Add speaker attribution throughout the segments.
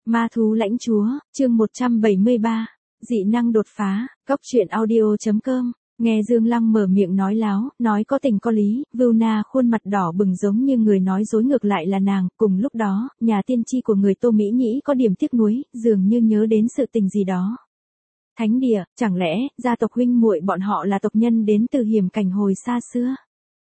Speaker 1: Ma thú lãnh chúa, chương 173, dị năng đột phá, Cốc truyện audio.com. Nghe Dương Lăng mở miệng nói láo, nói có tình có lý, Vưu khuôn mặt đỏ bừng giống như người nói dối, ngược lại là nàng. Cùng lúc đó, nhà tiên tri của người Tô Mỹ Nhĩ có điểm tiếc nuối, dường như nhớ đến sự tình gì đó. Thánh địa, chẳng lẽ gia tộc huynh muội bọn họ là tộc nhân đến từ hiểm cảnh hồi xa xưa?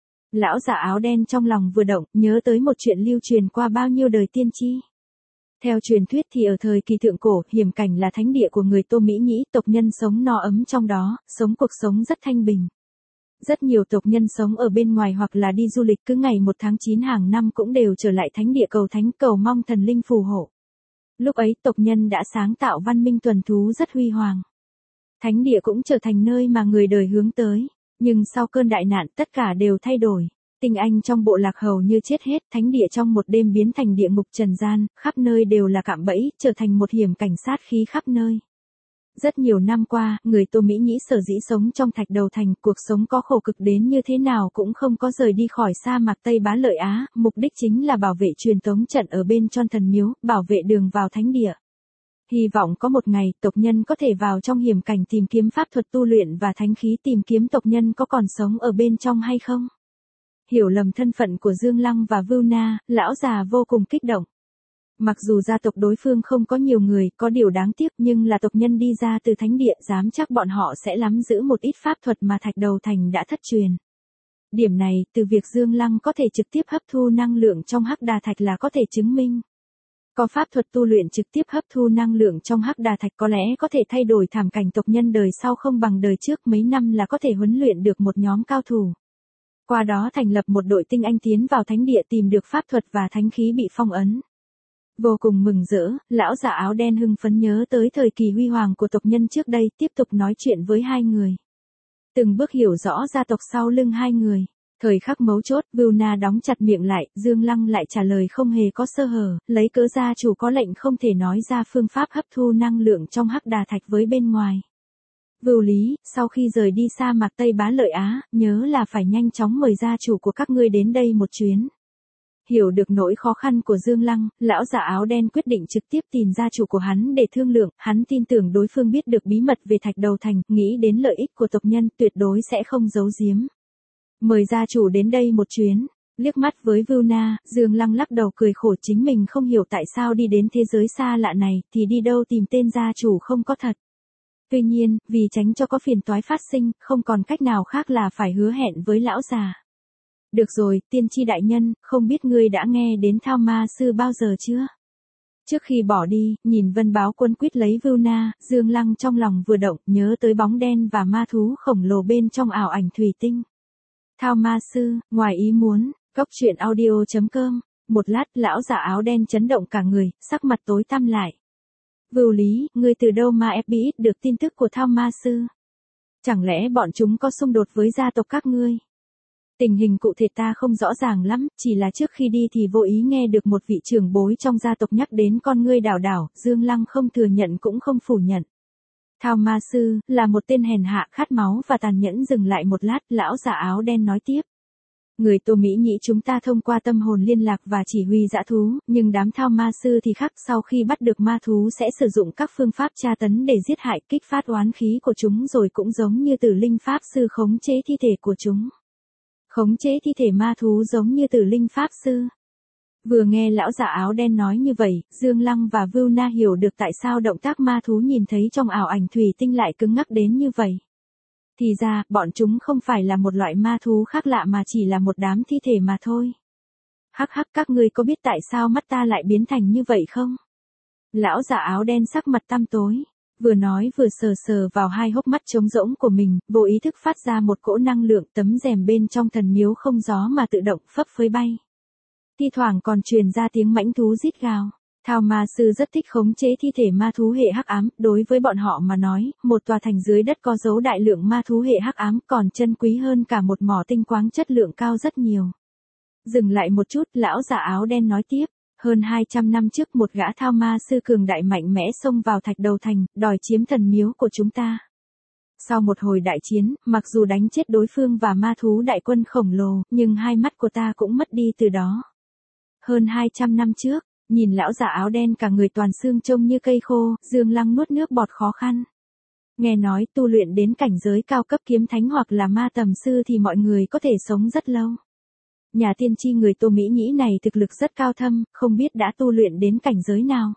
Speaker 1: Lão già áo đen trong lòng vừa động, nhớ tới một chuyện lưu truyền qua bao nhiêu đời tiên tri. Theo truyền thuyết thì ở thời kỳ thượng cổ, hiểm cảnh là thánh địa của người Tô Mỹ Nhĩ, tộc nhân sống no ấm trong đó, sống cuộc sống rất thanh bình. Rất nhiều tộc nhân sống ở bên ngoài hoặc là đi du lịch, cứ ngày 1 tháng 9 hàng năm cũng đều trở lại thánh địa cầu thánh, cầu mong thần linh phù hộ. Lúc ấy tộc nhân đã sáng tạo văn minh tuần thú rất huy hoàng. Thánh địa cũng trở thành nơi mà người đời hướng tới. Nhưng sau cơn đại nạn tất cả đều thay đổi. Tinh anh trong bộ lạc hầu như chết hết, thánh địa trong một đêm biến thành địa ngục trần gian, khắp nơi đều là cạm bẫy, trở thành một hiểm cảnh sát khí khắp nơi. Rất nhiều năm qua, người Tô Mỹ Nhĩ sở dĩ sống trong Thạch Đầu Thành, cuộc sống có khổ cực đến như thế nào cũng không có rời đi khỏi sa mạc Tây Bá Lợi Á, mục đích chính là bảo vệ truyền tống trận ở bên trong thần miếu, bảo vệ đường vào thánh địa. Hy vọng có một ngày, tộc nhân có thể vào trong hiểm cảnh tìm kiếm pháp thuật tu luyện và thánh khí, tìm kiếm tộc nhân có còn sống ở bên trong hay không. Hiểu lầm thân phận của Dương Lăng và Vưu, lão già vô cùng kích động. Mặc dù gia tộc đối phương không có nhiều người, có điều đáng tiếc, nhưng là tộc nhân đi ra từ thánh địa, dám chắc bọn họ sẽ nắm giữ một ít pháp thuật mà Thạch Đầu Thành đã thất truyền. Điểm này, từ việc Dương Lăng có thể trực tiếp hấp thu năng lượng trong Hắc Đà Thạch là có thể chứng minh. Có pháp thuật tu luyện trực tiếp hấp thu năng lượng trong Hắc Đà Thạch có lẽ có thể thay đổi thảm cảnh tộc nhân đời sau không bằng đời trước, mấy năm là có thể huấn luyện được một nhóm cao thủ. Qua đó thành lập một đội tinh anh tiến vào thánh địa tìm được pháp thuật và thánh khí bị phong ấn. Vô cùng mừng rỡ, lão già áo đen hưng phấn nhớ tới thời kỳ huy hoàng của tộc nhân trước đây, tiếp tục nói chuyện với hai người. Từng bước hiểu rõ gia tộc sau lưng hai người. Thời khắc mấu chốt, Vưu đóng chặt miệng lại, Dương Lăng lại trả lời không hề có sơ hở, lấy cớ gia chủ có lệnh không thể nói ra phương pháp hấp thu năng lượng trong Hắc Đà Thạch với bên ngoài. Vưu Lý, sau khi rời đi sa mạc Tây Bá Lợi Á, nhớ là phải nhanh chóng mời gia chủ của các ngươi đến đây một chuyến. Hiểu được nỗi khó khăn của Dương Lăng, lão già áo đen quyết định trực tiếp tìm gia chủ của hắn để thương lượng, hắn tin tưởng đối phương biết được bí mật về Thạch Đầu Thành, nghĩ đến lợi ích của tộc nhân, tuyệt đối sẽ không giấu giếm. Mời gia chủ đến đây một chuyến. Liếc mắt với Vưu, Dương Lăng lắc đầu cười khổ, chính mình không hiểu tại sao đi đến thế giới xa lạ này, thì đi đâu tìm tên gia chủ không có thật. Tuy nhiên, vì tránh cho có phiền toái phát sinh, không còn cách nào khác là phải hứa hẹn với lão già. Được rồi, tiên tri đại nhân, không biết ngươi đã nghe đến Thao Ma Sư bao giờ chưa? Trước khi bỏ đi, nhìn Vân Báo Quân quýt lấy Vưu, Dương Lăng trong lòng vừa động, nhớ tới bóng đen và ma thú khổng lồ bên trong ảo ảnh thủy tinh. Thao Ma Sư, ngoài ý muốn, Cốc truyện audio.com. Một lát, lão già áo đen chấn động cả người, sắc mặt tối tăm lại. Vưu Lý, ngươi từ đâu mà biết được tin tức của Thao Ma Sư? Chẳng lẽ bọn chúng có xung đột với gia tộc các ngươi? Tình hình cụ thể ta không rõ ràng lắm, chỉ là trước khi đi thì vô ý nghe được một vị trưởng bối trong gia tộc nhắc đến con ngươi đảo đảo, Dương Lăng không thừa nhận cũng không phủ nhận. Thao Ma Sư, là một tên hèn hạ, khát máu và tàn nhẫn. Dừng lại một lát, lão già áo đen nói tiếp. Người Tô Mỹ Nhĩ chúng ta thông qua tâm hồn liên lạc và chỉ huy dã thú, nhưng đám Thao Ma Sư thì khác, sau khi bắt được ma thú sẽ sử dụng các phương pháp tra tấn để giết hại, kích phát oán khí của chúng, rồi cũng giống như Tử Linh Pháp Sư khống chế thi thể của chúng. Khống chế thi thể ma thú giống như Tử Linh Pháp Sư. Vừa nghe lão già áo đen nói như vậy, Dương Lăng và Vưu hiểu được tại sao động tác ma thú nhìn thấy trong ảo ảnh thủy tinh lại cứng ngắc đến như vậy. Thì ra, bọn chúng không phải là một loại ma thú khác lạ mà chỉ là một đám thi thể mà thôi. Hắc hắc, các ngươi có biết tại sao mắt ta lại biến thành như vậy không? Lão già áo đen sắc mặt tăm tối. Vừa nói vừa sờ sờ vào hai hốc mắt trống rỗng của mình, vô ý thức phát ra một cỗ năng lượng, tấm rèm bên trong thần miếu không gió mà tự động phấp phới bay. Thi thoảng còn truyền ra tiếng mãnh thú rít gào. Thao Ma Sư rất thích khống chế thi thể ma thú hệ hắc ám, đối với bọn họ mà nói, một tòa thành dưới đất có giấu đại lượng ma thú hệ hắc ám còn chân quý hơn cả một mỏ tinh quáng chất lượng cao rất nhiều. Dừng lại một chút, lão già áo đen nói tiếp. Hơn 200 năm trước một gã Thao Ma Sư cường đại mạnh mẽ xông vào Thạch Đầu Thành, đòi chiếm thần miếu của chúng ta. Sau một hồi đại chiến, mặc dù đánh chết đối phương và ma thú đại quân khổng lồ, nhưng hai mắt của ta cũng mất đi từ đó. Hơn 200 năm trước, Nhìn lão già áo đen cả người toàn xương trông như cây khô, Dương Lăng nuốt nước bọt khó khăn. Nghe nói tu luyện đến cảnh giới cao cấp kiếm thánh hoặc là ma tầm sư thì mọi người có thể sống rất lâu. Nhà tiên tri người Tô Mỹ Nhĩ này thực lực rất cao thâm, không biết đã tu luyện đến cảnh giới nào.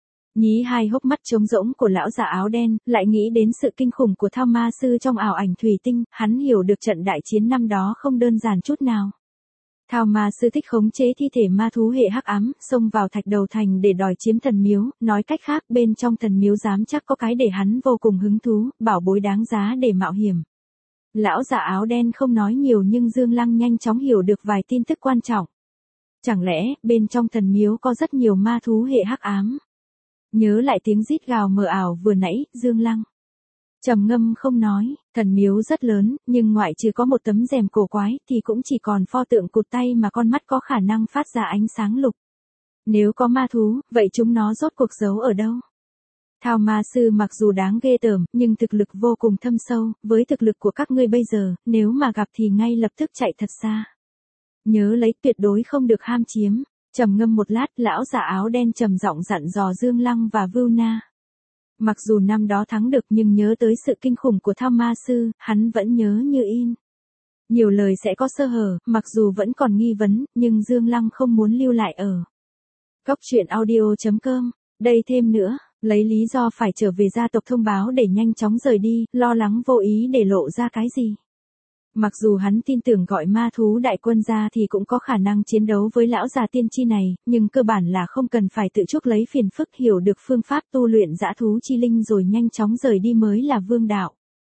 Speaker 1: Nhí hai hốc mắt trống rỗng của lão già áo đen, lại nghĩ đến sự kinh khủng của Thao Ma Sư trong ảo ảnh thủy tinh, hắn hiểu được trận đại chiến năm đó không đơn giản chút nào. Thao Ma Sư thích khống chế thi thể ma thú hệ hắc ám, xông vào thạch đầu thành để đòi chiếm thần miếu, nói cách khác bên trong thần miếu dám chắc có cái để hắn vô cùng hứng thú, bảo bối đáng giá để mạo hiểm. Lão già áo đen không nói nhiều nhưng Dương Lăng nhanh chóng hiểu được vài tin tức quan trọng. Chẳng lẽ bên trong thần miếu có rất nhiều ma thú hệ hắc ám? Nhớ lại tiếng rít gào mờ ảo vừa nãy, Dương Lăng trầm ngâm không nói, thần miếu rất lớn, nhưng ngoại trừ có một tấm rèm cổ quái thì cũng chỉ còn pho tượng cụt tay mà con mắt có khả năng phát ra ánh sáng lục. Nếu có ma thú, vậy chúng nó rốt cuộc giấu ở đâu? Thao Ma Sư mặc dù đáng ghê tởm, nhưng thực lực vô cùng thâm sâu, với thực lực của các ngươi bây giờ, nếu mà gặp thì ngay lập tức chạy thật xa. Nhớ lấy tuyệt đối không được ham chiếm. Trầm ngâm một lát, lão già áo đen trầm giọng dặn dò Dương Lăng và Vưu Na. Mặc dù năm đó thắng được nhưng nhớ tới sự kinh khủng của Thao Ma Sư, hắn vẫn nhớ như in. Nhiều lời sẽ có sơ hở, mặc dù vẫn còn nghi vấn, nhưng Dương Lăng không muốn lưu lại ở Cốc truyện audio.com. Đây thêm nữa, lấy lý do phải trở về gia tộc thông báo để nhanh chóng rời đi, lo lắng vô ý để lộ ra cái gì. Mặc dù hắn tin tưởng gọi ma thú đại quân ra thì cũng có khả năng chiến đấu với lão già tiên tri này, nhưng cơ bản là không cần phải tự chuốc lấy phiền phức, hiểu được phương pháp tu luyện dã thú chi linh rồi nhanh chóng rời đi mới là vương đạo.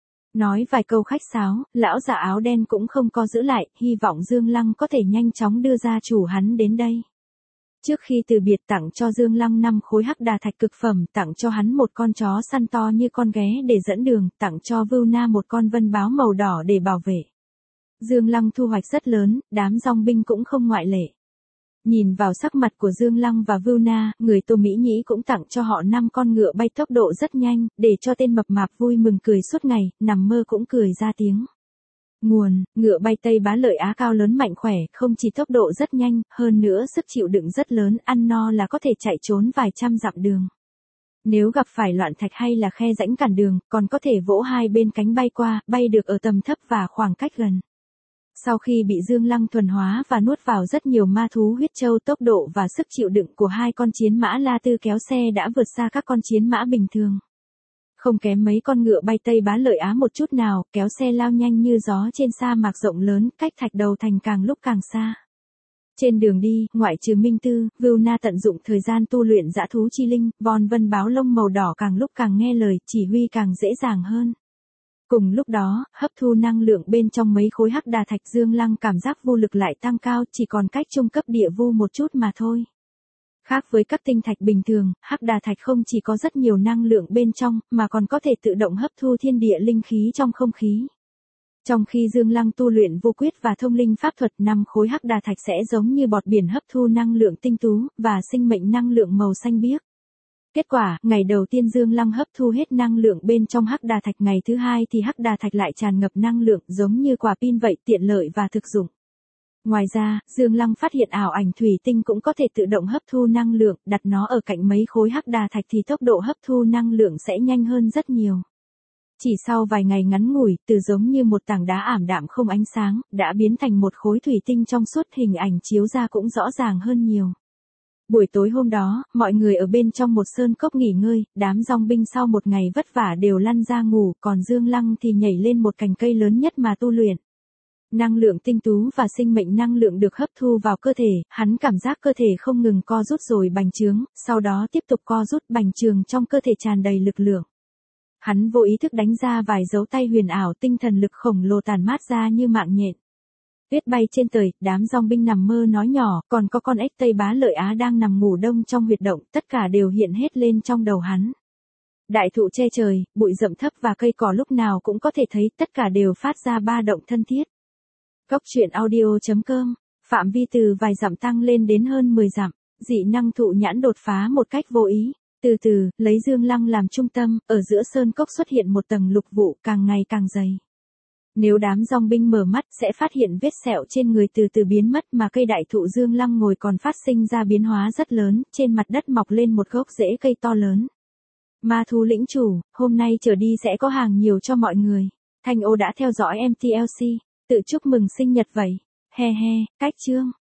Speaker 1: Nói vài câu khách sáo, lão già áo đen cũng không có giữ lại, hy vọng Dương Lăng có thể nhanh chóng đưa gia chủ hắn đến đây. Trước khi từ biệt tặng cho Dương Lăng 5 khối hắc đà thạch cực phẩm, tặng cho hắn một con chó săn to như con ghé để dẫn đường, tặng cho Vưu Na một con vân báo màu đỏ để bảo vệ. Dương Lăng thu hoạch rất lớn, đám dòng binh cũng không ngoại lệ. Nhìn vào sắc mặt của Dương Lăng và Vưu Na, người Tô Mỹ Nhĩ cũng tặng cho họ 5 con ngựa bay tốc độ rất nhanh, để cho tên mập mạp vui mừng cười suốt ngày, nằm mơ cũng cười ra tiếng. Nguồn, ngựa bay Tây Bá Lợi Á cao lớn mạnh khỏe, không chỉ tốc độ rất nhanh, hơn nữa sức chịu đựng rất lớn, ăn no là có thể chạy trốn vài trăm dặm đường. Nếu gặp phải loạn thạch hay là khe rãnh cản đường, còn có thể vỗ hai bên cánh bay qua, bay được ở tầm thấp và khoảng cách gần. Sau khi bị Dương Lăng thuần hóa và nuốt vào rất nhiều ma thú huyết châu, tốc độ và sức chịu đựng của hai con chiến mã La Tư kéo xe đã vượt xa các con chiến mã bình thường. Không kém mấy con ngựa bay Tây Bá Lợi Á một chút nào, kéo xe lao nhanh như gió trên sa mạc rộng lớn, cách thạch đầu thành càng lúc càng xa. Trên đường đi, ngoại trừ Minh Tư, Vưu Na tận dụng thời gian tu luyện dã thú chi linh, Von Vân báo lông màu đỏ càng lúc càng nghe lời, chỉ huy càng dễ dàng hơn. Cùng lúc đó, hấp thu năng lượng bên trong mấy khối hắc đà thạch, Dương Lăng cảm giác vô lực lại tăng cao, chỉ còn cách trung cấp địa vu một chút mà thôi. Khác với các tinh thạch bình thường, hắc đà thạch không chỉ có rất nhiều năng lượng bên trong, mà còn có thể tự động hấp thu thiên địa linh khí trong không khí. Trong khi Dương Lăng tu luyện vô quyết và thông linh pháp thuật, 5 khối hắc đà thạch sẽ giống như bọt biển hấp thu năng lượng tinh tú, và sinh mệnh năng lượng màu xanh biếc. Kết quả, ngày đầu tiên Dương Lăng hấp thu hết năng lượng bên trong hắc đà thạch, ngày thứ hai thì hắc đà thạch lại tràn ngập năng lượng, giống như quả pin vậy, tiện lợi và thực dụng. Ngoài ra, Dương Lăng phát hiện ảo ảnh thủy tinh cũng có thể tự động hấp thu năng lượng, đặt nó ở cạnh mấy khối hắc đà thạch thì tốc độ hấp thu năng lượng sẽ nhanh hơn rất nhiều. Chỉ sau vài ngày ngắn ngủi, từ giống như một tảng đá ảm đạm không ánh sáng, đã biến thành một khối thủy tinh trong suốt, hình ảnh chiếu ra cũng rõ ràng hơn nhiều. Buổi tối hôm đó, mọi người ở bên trong một sơn cốc nghỉ ngơi, đám dòng binh sau một ngày vất vả đều lăn ra ngủ, còn Dương Lăng thì nhảy lên một cành cây lớn nhất mà tu luyện. Năng lượng tinh tú và sinh mệnh năng lượng được hấp thu vào cơ thể, hắn cảm giác cơ thể không ngừng co rút rồi bành trướng, sau đó tiếp tục co rút, bành trướng trong cơ thể tràn đầy lực lượng. Hắn vô ý thức đánh ra vài dấu tay huyền ảo, tinh thần lực khổng lồ tản mát ra như mạng nhện. Tuyết bay trên trời, đám dòng binh nằm mơ nói nhỏ, còn có con ếch Tây Bá Lợi Á đang nằm ngủ đông trong huyệt động, tất cả đều hiện hết lên trong đầu hắn. Đại thụ che trời, bụi rậm thấp và cây cỏ lúc nào cũng có thể thấy, tất cả đều phát ra ba động thân thiết. Cốc truyện audio.com, phạm vi từ vài dặm tăng lên đến hơn 10 dặm, dị năng thụ nhãn đột phá một cách vô ý. Từ từ, lấy Dương Lăng làm trung tâm, ở giữa sơn cốc xuất hiện một tầng lục vụ càng ngày càng dày. Nếu đám dòng binh mở mắt sẽ phát hiện vết sẹo trên người từ từ biến mất mà cây đại thụ Dương Lăng ngồi còn phát sinh ra biến hóa rất lớn, trên mặt đất mọc lên một gốc rễ cây to lớn. Ma thú lĩnh chủ, hôm nay trở đi sẽ có hàng nhiều cho mọi người. Thanh Ô đã theo dõi MTLC, tự chúc mừng sinh nhật vậy. He he, cách chương.